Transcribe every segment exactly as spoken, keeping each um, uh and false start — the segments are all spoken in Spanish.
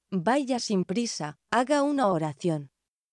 Vaya sin prisa, haga una oración.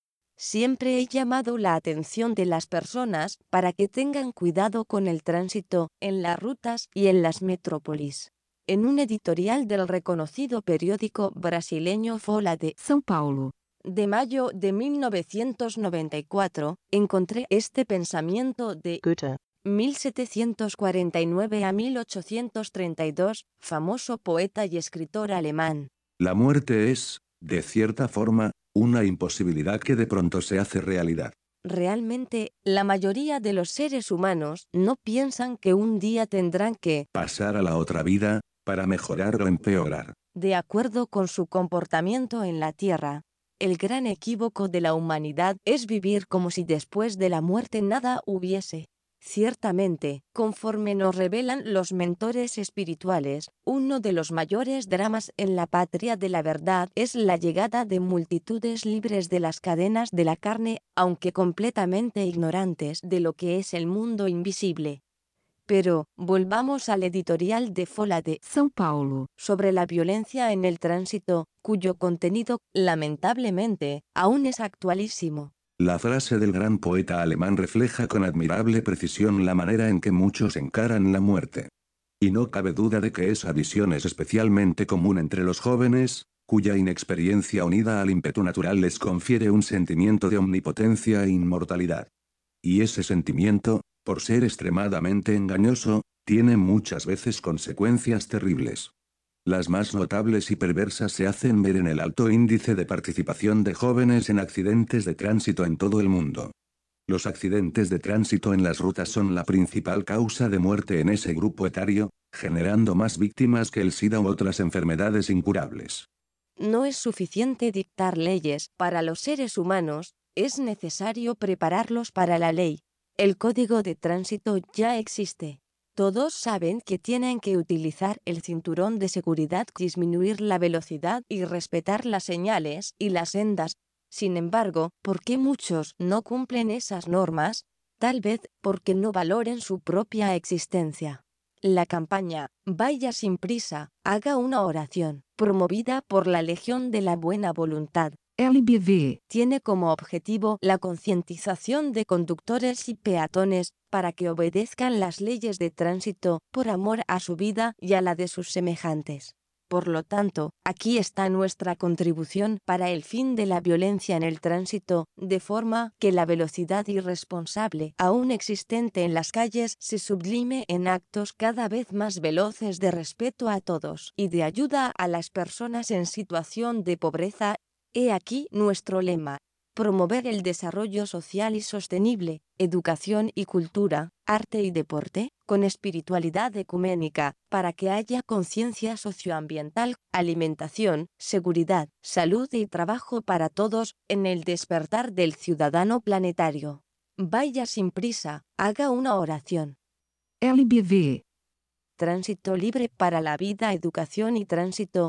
Siempre he llamado la atención de las personas para que tengan cuidado con el tránsito en las rutas y en las metrópolis. En un editorial del reconocido periódico brasileño Folha de São Paulo, de mayo de mil novecientos noventa y cuatro, encontré este pensamiento de Goethe, mil setecientos cuarenta y nueve a mil ochocientos treinta y dos, famoso poeta y escritor alemán. La muerte es, de cierta forma, una imposibilidad que de pronto se hace realidad. Realmente, la mayoría de los seres humanos no piensan que un día tendrán que pasar a la otra vida, para mejorar o empeorar. De acuerdo con su comportamiento en la Tierra, el gran equívoco de la humanidad es vivir como si después de la muerte nada hubiese. Ciertamente, conforme nos revelan los mentores espirituales, uno de los mayores dramas en la patria de la verdad es la llegada de multitudes libres de las cadenas de la carne, aunque completamente ignorantes de lo que es el mundo invisible. Pero, volvamos al editorial de Folha de São Paulo sobre la violencia en el tránsito, cuyo contenido, lamentablemente, aún es actualísimo. La frase del gran poeta alemán refleja con admirable precisión la manera en que muchos encaran la muerte. Y no cabe duda de que esa visión es especialmente común entre los jóvenes, cuya inexperiencia unida al ímpetu natural les confiere un sentimiento de omnipotencia e inmortalidad. Y ese sentimiento, por ser extremadamente engañoso, tiene muchas veces consecuencias terribles. Las más notables y perversas se hacen ver en el alto índice de participación de jóvenes en accidentes de tránsito en todo el mundo. Los accidentes de tránsito en las rutas son la principal causa de muerte en ese grupo etario, generando más víctimas que el SIDA u otras enfermedades incurables. No es suficiente dictar leyes para los seres humanos, es necesario prepararlos para la ley. El código de tránsito ya existe. Todos saben que tienen que utilizar el cinturón de seguridad, disminuir la velocidad y respetar las señales y las sendas. Sin embargo, ¿por qué muchos no cumplen esas normas? Tal vez porque no valoren su propia existencia. La campaña Vaya sin prisa, haga una oración, promovida por la Legión de la Buena Voluntad, L B V, tiene como objetivo la concientización de conductores y peatones para que obedezcan las leyes de tránsito por amor a su vida y a la de sus semejantes. Por lo tanto, aquí está nuestra contribución para el fin de la violencia en el tránsito, de forma que la velocidad irresponsable aún existente en las calles se sublime en actos cada vez más veloces de respeto a todos y de ayuda a las personas en situación de pobreza. He aquí nuestro lema: promover el desarrollo social y sostenible, educación y cultura, arte y deporte, con espiritualidad ecuménica, para que haya conciencia socioambiental, alimentación, seguridad, salud y trabajo para todos, en el despertar del ciudadano planetario. Vaya sin prisa, haga una oración. L B V. Tránsito libre para la vida, educación y tránsito.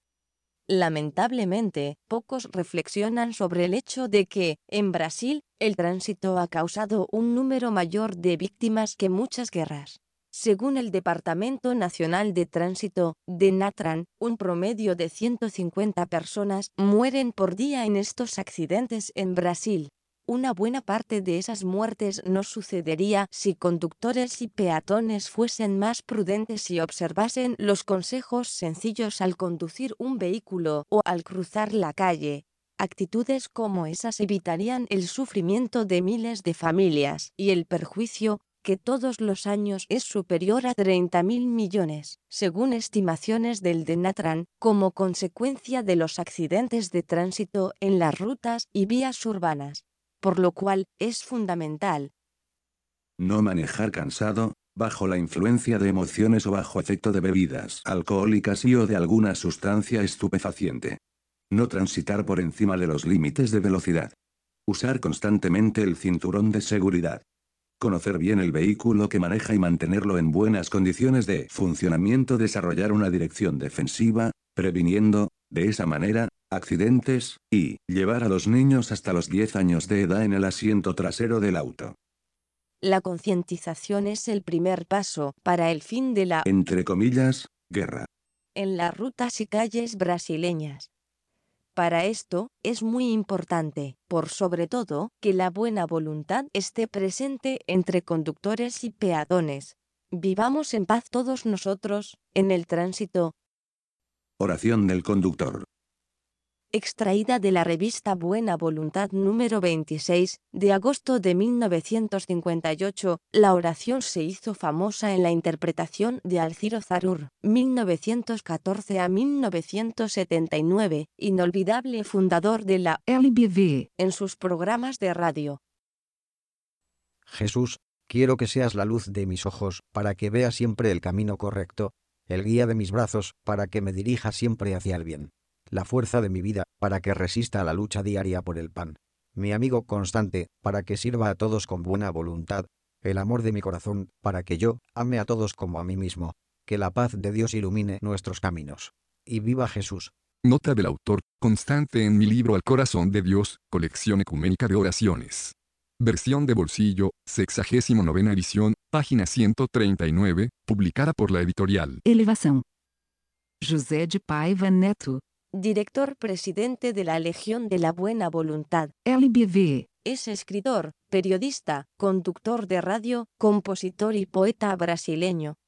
Lamentablemente, pocos reflexionan sobre el hecho de que, en Brasil, el tránsito ha causado un número mayor de víctimas que muchas guerras. Según el Departamento Nacional de Tránsito, DENATRAN, un promedio de ciento cincuenta personas mueren por día en estos accidentes en Brasil. Una buena parte de esas muertes no sucedería si conductores y peatones fuesen más prudentes y observasen los consejos sencillos al conducir un vehículo o al cruzar la calle. Actitudes como esas evitarían el sufrimiento de miles de familias y el perjuicio, que todos los años es superior a treinta mil millones, según estimaciones del DENATRAN, como consecuencia de los accidentes de tránsito en las rutas y vías urbanas. Por lo cual, es fundamental no manejar cansado, bajo la influencia de emociones o bajo efecto de bebidas alcohólicas y o de alguna sustancia estupefaciente. No transitar por encima de los límites de velocidad. Usar constantemente el cinturón de seguridad. Conocer bien el vehículo que maneja y mantenerlo en buenas condiciones de funcionamiento. Desarrollar una dirección defensiva, previniendo, de esa manera, accidentes, y llevar a los niños hasta los diez años de edad en el asiento trasero del auto. La concientización es el primer paso para el fin de la, entre comillas, guerra. En las rutas y calles brasileñas. Para esto, es muy importante, por sobre todo, que la buena voluntad esté presente entre conductores y peatones. Vivamos en paz todos nosotros, en el tránsito. Oración del conductor. Extraída de la revista Buena Voluntad número veintiséis, de agosto de mil novecientos cincuenta y ocho, la oración se hizo famosa en la interpretación de Alciro Zarur, mil novecientos catorce a mil novecientos setenta y nueve, inolvidable fundador de la L B V, en sus programas de radio. Jesús, quiero que seas la luz de mis ojos, para que vea siempre el camino correcto, el guía de mis brazos, para que me dirija siempre hacia el bien, la fuerza de mi vida, para que resista a la lucha diaria por el pan, mi amigo constante, para que sirva a todos con buena voluntad, el amor de mi corazón, para que yo ame a todos como a mí mismo, que la paz de Dios ilumine nuestros caminos. Y viva Jesús. Nota del autor, constante en mi libro Al Corazón de Dios, colección ecuménica de oraciones. Versión de bolsillo, sexagésimo novena edición, página ciento treinta y nueve, publicada por la editorial Elevação. José de Paiva Neto, Director presidente de la Legión de la Buena Voluntad. L B V, Es escritor, periodista, conductor de radio, compositor y poeta brasileño.